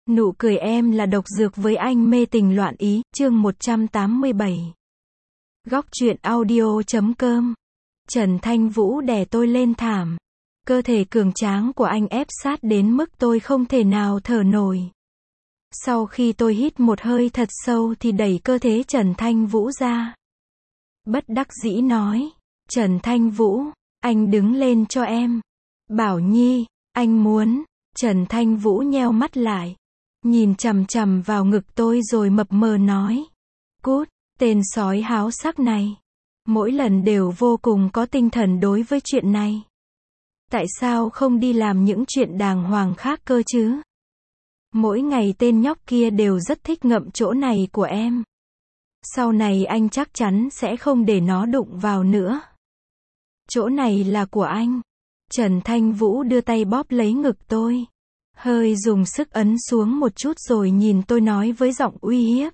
Nụ cười em là độc dược với anh mê tình loạn ý, chương 187. Góc truyện audio.com. Trần Thanh Vũ đè tôi lên thảm. Cơ thể cường tráng của anh ép sát đến mức tôi không thể nào thở nổi. Sau khi tôi hít một hơi thật sâu thì đẩy cơ thể Trần Thanh Vũ ra. Bất đắc dĩ nói, Trần Thanh Vũ, anh đứng lên cho em. Bảo Nhi, anh muốn. Trần Thanh Vũ nheo mắt lại, nhìn chằm chằm vào ngực tôi rồi mập mờ nói. Cút, tên sói háo sắc này. Mỗi lần đều vô cùng có tinh thần đối với chuyện này. Tại sao không đi làm những chuyện đàng hoàng khác cơ chứ? Mỗi ngày tên nhóc kia đều rất thích ngậm chỗ này của em. Sau này anh chắc chắn sẽ không để nó đụng vào nữa. Chỗ này là của anh. Trần Thanh Vũ đưa tay bóp lấy ngực tôi. Hơi dùng sức ấn xuống một chút rồi nhìn tôi nói với giọng uy hiếp.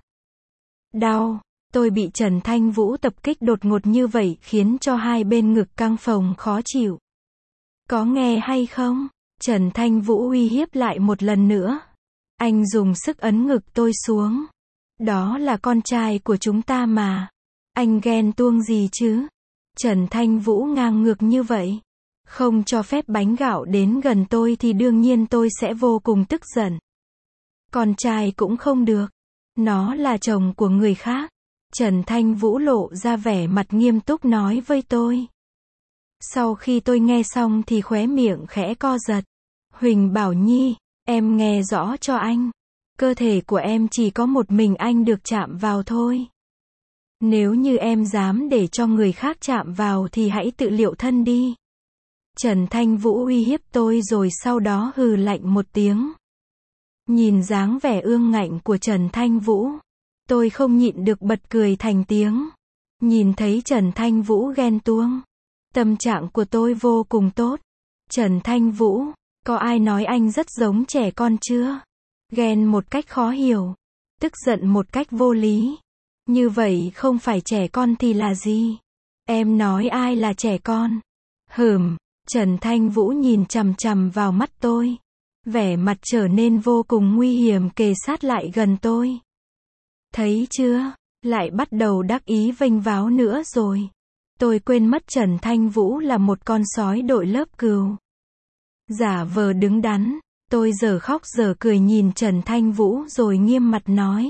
Đau. Tôi bị Trần Thanh Vũ tập kích đột ngột như vậy khiến cho hai bên ngực căng phồng khó chịu. Có nghe hay không? Trần Thanh Vũ uy hiếp lại một lần nữa. Anh dùng sức ấn ngực tôi xuống. Đó là con trai của chúng ta mà. Anh ghen tuông gì chứ? Trần Thanh Vũ ngang ngược như vậy. Không cho phép bánh gạo đến gần tôi thì đương nhiên tôi sẽ vô cùng tức giận. Con trai cũng không được. Nó là chồng của người khác. Trần Thanh Vũ lộ ra vẻ mặt nghiêm túc nói với tôi. Sau khi tôi nghe xong thì khóe miệng khẽ co giật. Huỳnh Bảo Nhi, em nghe rõ cho anh. Cơ thể của em chỉ có một mình anh được chạm vào thôi. Nếu như em dám để cho người khác chạm vào thì hãy tự liệu thân đi. Trần Thanh Vũ uy hiếp tôi rồi sau đó hừ lạnh một tiếng. Nhìn dáng vẻ ương ngạnh của Trần Thanh Vũ, tôi không nhịn được bật cười thành tiếng. Nhìn thấy Trần Thanh Vũ ghen tuông, tâm trạng của tôi vô cùng tốt. Trần Thanh Vũ, có ai nói anh rất giống trẻ con chưa? Ghen một cách khó hiểu, tức giận một cách vô lý. Như vậy không phải trẻ con thì là gì? Em nói ai là trẻ con? Trần Thanh Vũ nhìn chằm chằm vào mắt tôi. Vẻ mặt trở nên vô cùng nguy hiểm kề sát lại gần tôi. Thấy chưa? Lại bắt đầu đắc ý vênh váo nữa rồi. Tôi quên mất Trần Thanh Vũ là một con sói đội lớp cừu. Giả vờ đứng đắn, tôi giờ khóc giờ cười nhìn Trần Thanh Vũ rồi nghiêm mặt nói.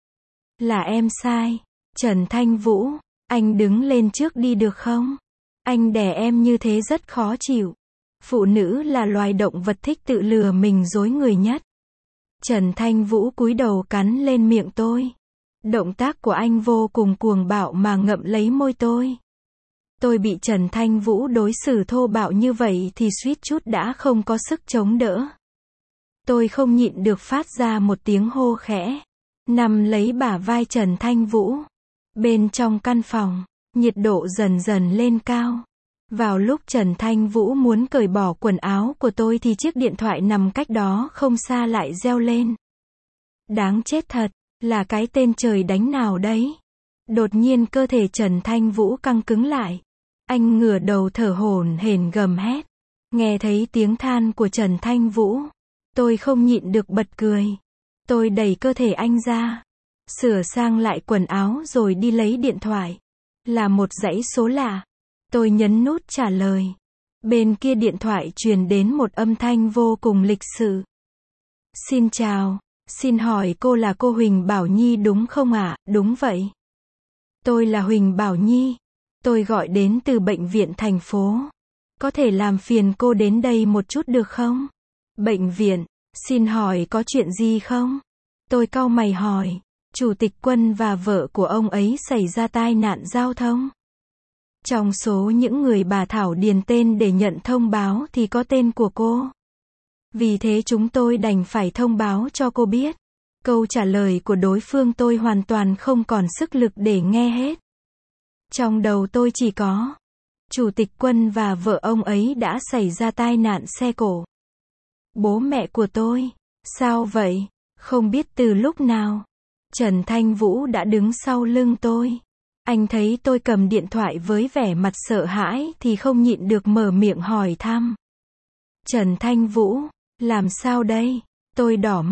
Là em sai. Trần Thanh Vũ, anh đứng lên trước đi được không? Anh đè em như thế rất khó chịu. Phụ nữ là loài động vật thích tự lừa mình dối người nhất. Trần Thanh Vũ cúi đầu cắn lên miệng tôi. Động tác của anh vô cùng cuồng bạo mà ngậm lấy môi tôi. Tôi bị Trần Thanh Vũ đối xử thô bạo như vậy thì suýt chút đã không có sức chống đỡ. Tôi không nhịn được phát ra một tiếng hô khẽ. Nằm lấy bả vai Trần Thanh Vũ. Bên trong căn phòng, nhiệt độ dần dần lên cao. Vào lúc Trần Thanh Vũ muốn cởi bỏ quần áo của tôi thì chiếc điện thoại nằm cách đó không xa lại reo lên. Đáng chết thật, là cái tên trời đánh nào đấy? Đột nhiên cơ thể Trần Thanh Vũ căng cứng lại. Anh ngửa đầu thở hổn hển gầm hét. Nghe thấy tiếng than của Trần Thanh Vũ, tôi không nhịn được bật cười. Tôi đẩy cơ thể anh ra, sửa sang lại quần áo rồi đi lấy điện thoại. Là một dãy số lạ. Tôi nhấn nút trả lời. Bên kia điện thoại truyền đến một âm thanh vô cùng lịch sự. Xin chào, xin hỏi cô là cô Huỳnh Bảo Nhi đúng không ạ? Đúng vậy. Tôi là Huỳnh Bảo Nhi. Tôi gọi đến từ bệnh viện thành phố. Có thể làm phiền cô đến đây một chút được không? Bệnh viện, xin hỏi có chuyện gì không? Tôi cau mày hỏi. Chủ tịch Quân và vợ của ông ấy xảy ra tai nạn giao thông. Trong số những người bà Thảo điền tên để nhận thông báo thì có tên của cô. Vì thế chúng tôi đành phải thông báo cho cô biết. Câu trả lời của đối phương tôi hoàn toàn không còn sức lực để nghe hết. Trong đầu tôi chỉ có. Chủ tịch Quân và vợ ông ấy đã xảy ra tai nạn xe cộ. Bố mẹ của tôi. Sao vậy? Không biết từ lúc nào. Trần Thanh Vũ đã đứng sau lưng tôi. Anh thấy tôi cầm điện thoại với vẻ mặt sợ hãi thì không nhịn được mở miệng hỏi thăm. Trần Thanh Vũ, làm sao đây? Tôi đỏ mắt.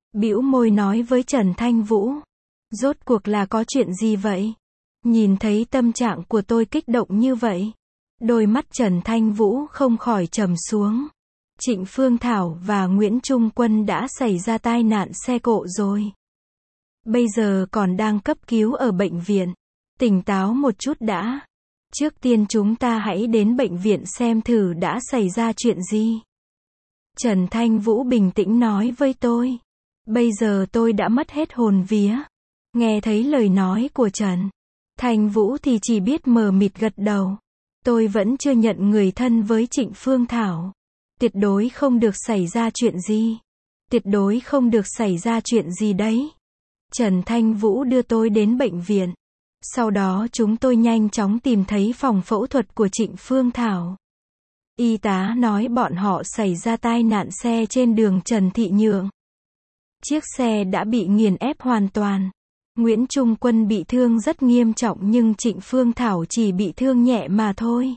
bĩu môi nói với Trần Thanh Vũ. Rốt cuộc là có chuyện gì vậy? Nhìn thấy tâm trạng của tôi kích động như vậy, đôi mắt Trần Thanh Vũ không khỏi trầm xuống. Trịnh Phương Thảo và Nguyễn Trung Quân đã xảy ra tai nạn xe cộ rồi. Bây giờ còn đang cấp cứu ở bệnh viện. Tỉnh táo một chút đã. Trước tiên chúng ta hãy đến bệnh viện xem thử đã xảy ra chuyện gì. Trần Thanh Vũ bình tĩnh nói với tôi. Bây giờ tôi đã mất hết hồn vía. Nghe thấy lời nói của Trần Thanh Vũ thì chỉ biết mờ mịt gật đầu. Tôi vẫn chưa nhận người thân với Trịnh Phương Thảo. Tuyệt đối không được xảy ra chuyện gì. Tuyệt đối không được xảy ra chuyện gì đấy. Trần Thanh Vũ đưa tôi đến bệnh viện. Sau đó chúng tôi nhanh chóng tìm thấy phòng phẫu thuật của Trịnh Phương Thảo. Y tá nói bọn họ xảy ra tai nạn xe trên đường Trần Thị Nhượng. Chiếc xe đã bị nghiền ép hoàn toàn. Nguyễn Trung Quân bị thương rất nghiêm trọng nhưng Trịnh Phương Thảo chỉ bị thương nhẹ mà thôi.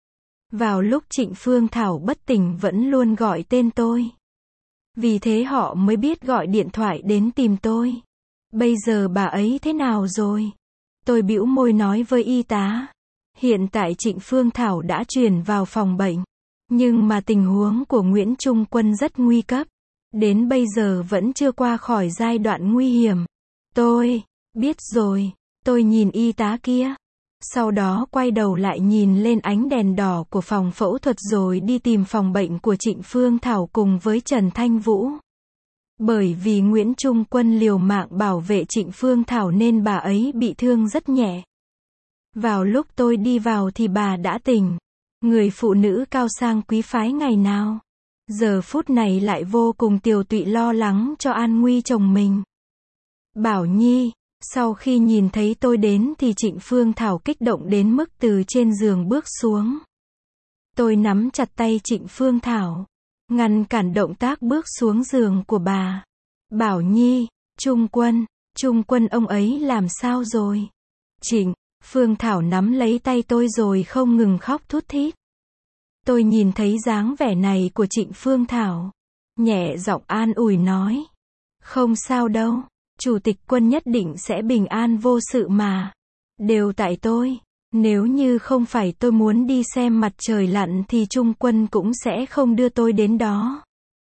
Vào lúc Trịnh Phương Thảo bất tỉnh vẫn luôn gọi tên tôi. Vì thế họ mới biết gọi điện thoại đến tìm tôi. Bây giờ bà ấy thế nào rồi? Tôi bĩu môi nói với y tá. Hiện tại Trịnh Phương Thảo đã chuyển vào phòng bệnh. Nhưng mà tình huống của Nguyễn Trung Quân rất nguy cấp. Đến bây giờ vẫn chưa qua khỏi giai đoạn nguy hiểm. Tôi biết rồi. Tôi nhìn y tá kia. Sau đó quay đầu lại nhìn lên ánh đèn đỏ của phòng phẫu thuật rồi đi tìm phòng bệnh của Trịnh Phương Thảo cùng với Trần Thanh Vũ. Bởi vì Nguyễn Trung Quân liều mạng bảo vệ Trịnh Phương Thảo nên bà ấy bị thương rất nhẹ. Vào lúc tôi đi vào thì bà đã tỉnh. Người phụ nữ cao sang quý phái ngày nào. Giờ phút này lại vô cùng tiều tụy lo lắng cho an nguy chồng mình. Bảo Nhi, sau khi nhìn thấy tôi đến thì Trịnh Phương Thảo kích động đến mức từ trên giường bước xuống. Tôi nắm chặt tay Trịnh Phương Thảo, ngăn cản động tác bước xuống giường của bà. Bảo Nhi, Trung Quân ông ấy làm sao rồi? Trịnh Phương Thảo nắm lấy tay tôi rồi không ngừng khóc thút thít. Tôi nhìn thấy dáng vẻ này của Trịnh Phương Thảo, nhẹ giọng an ủi nói. Không sao đâu, Chủ tịch Quân nhất định sẽ bình an vô sự mà. Đều tại tôi. Nếu như không phải tôi muốn đi xem mặt trời lặn thì Trung Quân cũng sẽ không đưa tôi đến đó.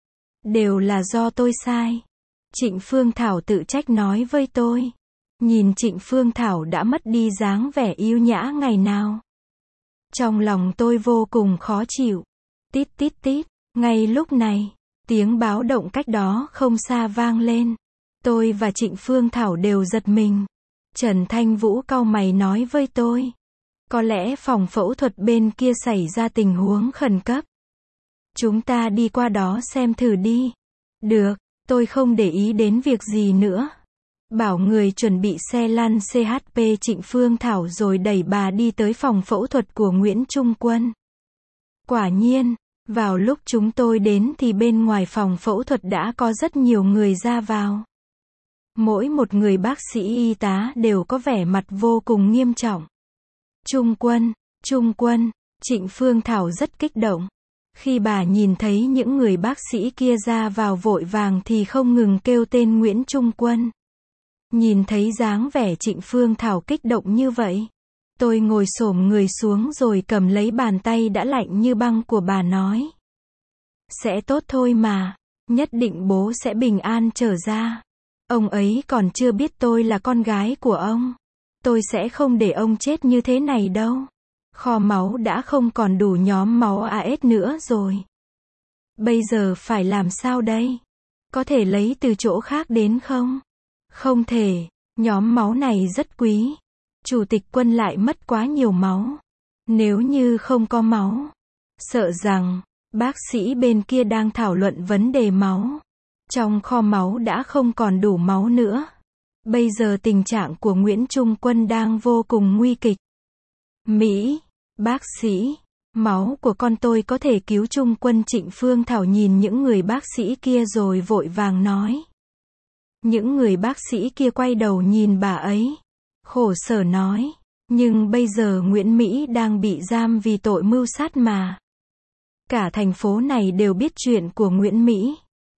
Đều là do tôi sai. Trịnh Phương Thảo tự trách nói với tôi. Nhìn Trịnh Phương Thảo đã mất đi dáng vẻ yêu nhã ngày nào. Trong lòng tôi vô cùng khó chịu. Tít tít tít. Ngay lúc này, tiếng báo động cách đó không xa vang lên. Tôi và Trịnh Phương Thảo đều giật mình. Trần Thanh Vũ cau mày nói với tôi. Có lẽ phòng phẫu thuật bên kia xảy ra tình huống khẩn cấp. Chúng ta đi qua đó xem thử đi. Được, tôi không để ý đến việc gì nữa. Bảo người chuẩn bị xe lăn CHP Trịnh Phương Thảo rồi đẩy bà đi tới phòng phẫu thuật của Nguyễn Trung Quân. Quả nhiên, vào lúc chúng tôi đến thì bên ngoài phòng phẫu thuật đã có rất nhiều người ra vào. Mỗi một người bác sĩ y tá đều có vẻ mặt vô cùng nghiêm trọng. Trung Quân, Trịnh Phương Thảo rất kích động. Khi bà nhìn thấy những người bác sĩ kia ra vào vội vàng thì không ngừng kêu tên Nguyễn Trung Quân. Nhìn thấy dáng vẻ Trịnh Phương Thảo kích động như vậy, tôi ngồi xổm người xuống rồi cầm lấy bàn tay đã lạnh như băng của bà nói. Sẽ tốt thôi mà, nhất định bố sẽ bình an trở ra. Ông ấy còn chưa biết tôi là con gái của ông. Tôi sẽ không để ông chết như thế này đâu. Kho máu đã không còn đủ nhóm máu AS nữa rồi. Bây giờ phải làm sao đây? Có thể lấy từ chỗ khác đến không? Không thể, nhóm máu này rất quý. Chủ tịch Quân lại mất quá nhiều máu. Nếu như không có máu, sợ rằng bác sĩ bên kia đang thảo luận vấn đề máu. Trong kho máu đã không còn đủ máu nữa. Bây giờ tình trạng của Nguyễn Trung Quân đang vô cùng nguy kịch. Bác sĩ, máu của con tôi có thể cứu Trung Quân. Trịnh Phương Thảo nhìn những người bác sĩ kia rồi vội vàng nói. Những người bác sĩ kia quay đầu nhìn bà ấy, khổ sở nói. Nhưng bây giờ Nguyễn Mỹ đang bị giam vì tội mưu sát mà. Cả thành phố này đều biết chuyện của Nguyễn Mỹ.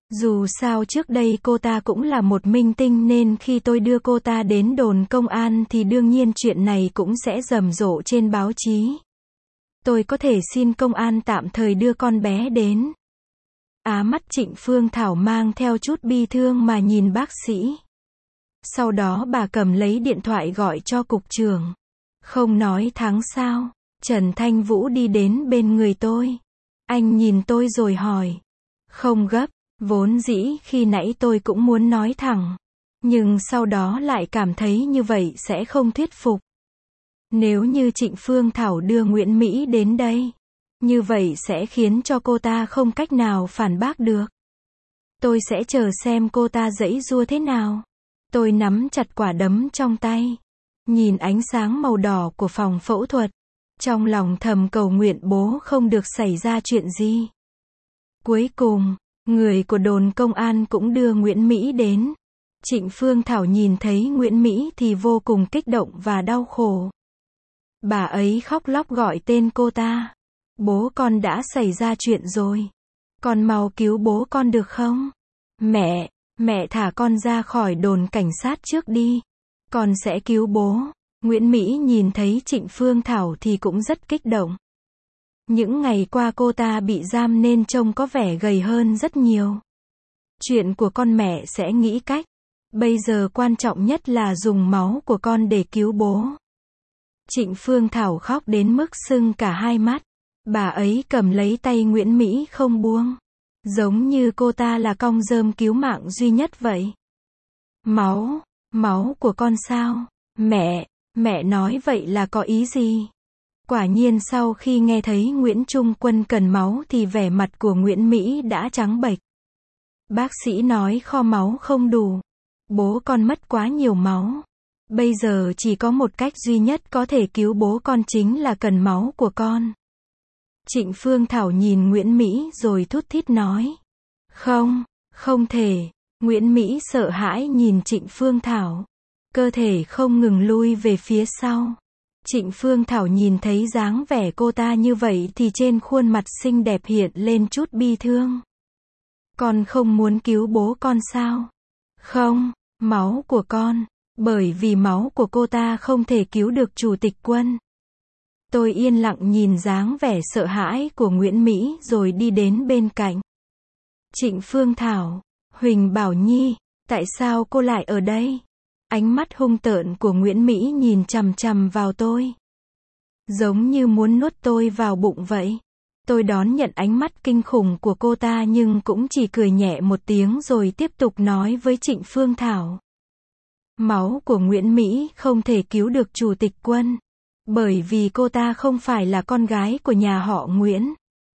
Dù sao trước đây cô ta cũng là một minh tinh nên khi tôi đưa cô ta đến đồn công an thì đương nhiên chuyện này cũng sẽ rầm rộ trên báo chí. Tôi có thể xin công an tạm thời đưa con bé đến. Mắt Trịnh Phương Thảo mang theo chút bi thương mà nhìn bác sĩ. Sau đó bà cầm lấy điện thoại gọi cho cục trưởng. Không nói thắng sao? Trần Thanh Vũ đi đến bên người tôi. Anh nhìn tôi rồi hỏi. Không gấp, vốn dĩ khi nãy tôi cũng muốn nói thẳng. Nhưng sau đó lại cảm thấy như vậy sẽ không thuyết phục. Nếu như Trịnh Phương Thảo đưa Nguyễn Mỹ đến đây, như vậy sẽ khiến cho cô ta không cách nào phản bác được. Tôi sẽ chờ xem cô ta giãy giụa thế nào. Tôi nắm chặt quả đấm trong tay, nhìn ánh sáng màu đỏ của phòng phẫu thuật, trong lòng thầm cầu nguyện bố không được xảy ra chuyện gì. Cuối cùng, người của đồn công an cũng đưa Nguyễn Mỹ đến. Trịnh Phương Thảo nhìn thấy Nguyễn Mỹ thì vô cùng kích động và đau khổ. Bà ấy khóc lóc gọi tên cô ta. Bố con đã xảy ra chuyện rồi. Con mau cứu bố con được không? Mẹ thả con ra khỏi đồn cảnh sát trước đi. Con sẽ cứu bố. Nguyễn Mỹ nhìn thấy Trịnh Phương Thảo thì cũng rất kích động. Những ngày qua cô ta bị giam nên trông có vẻ gầy hơn rất nhiều. Chuyện của con mẹ sẽ nghĩ cách. Bây giờ quan trọng nhất là dùng máu của con để cứu bố. Trịnh Phương Thảo khóc đến mức sưng cả hai mắt. Bà ấy cầm lấy tay Nguyễn Mỹ không buông. Giống như cô ta là cong rơm cứu mạng duy nhất vậy. Máu của con sao? Mẹ nói vậy là có ý gì? Quả nhiên sau khi nghe thấy Nguyễn Trung Quân cần máu thì vẻ mặt của Nguyễn Mỹ đã trắng bệch. Bác sĩ nói kho máu không đủ. Bố con mất quá nhiều máu. Bây giờ chỉ có một cách duy nhất có thể cứu bố con chính là cần máu của con. Trịnh Phương Thảo nhìn Nguyễn Mỹ rồi thút thít nói. Không thể. Nguyễn Mỹ sợ hãi nhìn Trịnh Phương Thảo. Cơ thể không ngừng lui về phía sau. Trịnh Phương Thảo nhìn thấy dáng vẻ cô ta như vậy thì trên khuôn mặt xinh đẹp hiện lên chút bi thương. Con không muốn cứu bố con sao? Không, máu của con. Bởi vì máu của cô ta không thể cứu được Chủ tịch Quân. Tôi yên lặng nhìn dáng vẻ sợ hãi của Nguyễn Mỹ rồi đi đến bên cạnh. Trịnh Phương Thảo, Huỳnh Bảo Nhi, tại sao cô lại ở đây? Ánh mắt hung tợn của Nguyễn Mỹ nhìn chằm chằm vào tôi. Giống như muốn nuốt tôi vào bụng vậy. Tôi đón nhận ánh mắt kinh khủng của cô ta nhưng cũng chỉ cười nhẹ một tiếng rồi tiếp tục nói với Trịnh Phương Thảo. Máu của Nguyễn Mỹ không thể cứu được Chủ tịch Quân. Bởi vì cô ta không phải là con gái của nhà họ Nguyễn.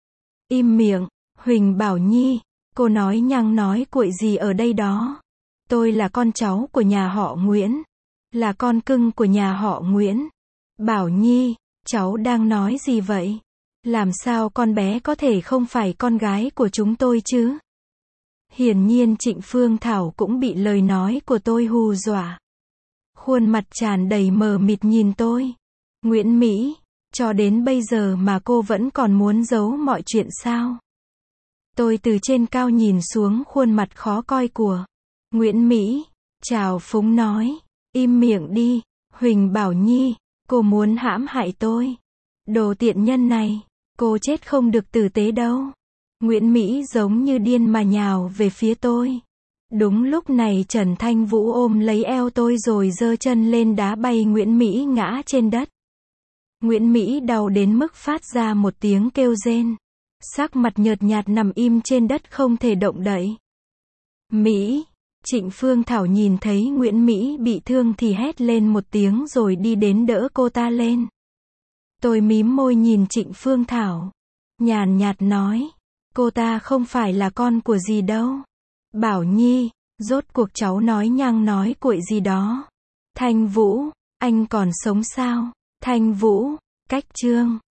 Im miệng, Huỳnh Bảo Nhi, cô nói nhăng nói cuội gì ở đây đó. Tôi là con cháu của nhà họ Nguyễn. Là con cưng của nhà họ Nguyễn. Bảo Nhi, cháu đang nói gì vậy? Làm sao con bé có thể không phải con gái của chúng tôi chứ? Hiển nhiên Trịnh Phương Thảo cũng bị lời nói của tôi hù dọa. Khuôn mặt tràn đầy mờ mịt nhìn tôi. Nguyễn Mỹ, cho đến bây giờ mà cô vẫn còn muốn giấu mọi chuyện sao? Tôi từ trên cao nhìn xuống khuôn mặt khó coi của Nguyễn Mỹ, trào phúng nói, im miệng đi, Huỳnh Bảo Nhi, cô muốn hãm hại tôi. Đồ tiện nhân này, cô chết không được tử tế đâu. Nguyễn Mỹ giống như điên mà nhào về phía tôi. Đúng lúc này Trần Thanh Vũ ôm lấy eo tôi rồi giơ chân lên đá bay Nguyễn Mỹ ngã trên đất. Nguyễn Mỹ đau đến mức phát ra một tiếng kêu rên. Sắc mặt nhợt nhạt nằm im trên đất không thể động đậy. Mỹ, Trịnh Phương Thảo nhìn thấy Nguyễn Mỹ bị thương thì hét lên một tiếng rồi đi đến đỡ cô ta lên. Tôi mím môi nhìn Trịnh Phương Thảo. Nhàn nhạt nói, cô ta không phải là con của dì đâu. Bảo Nhi, rốt cuộc cháu nói nhăng nói cuội gì đó. Thanh Vũ, anh còn sống sao? Thanh Vũ, cách chương.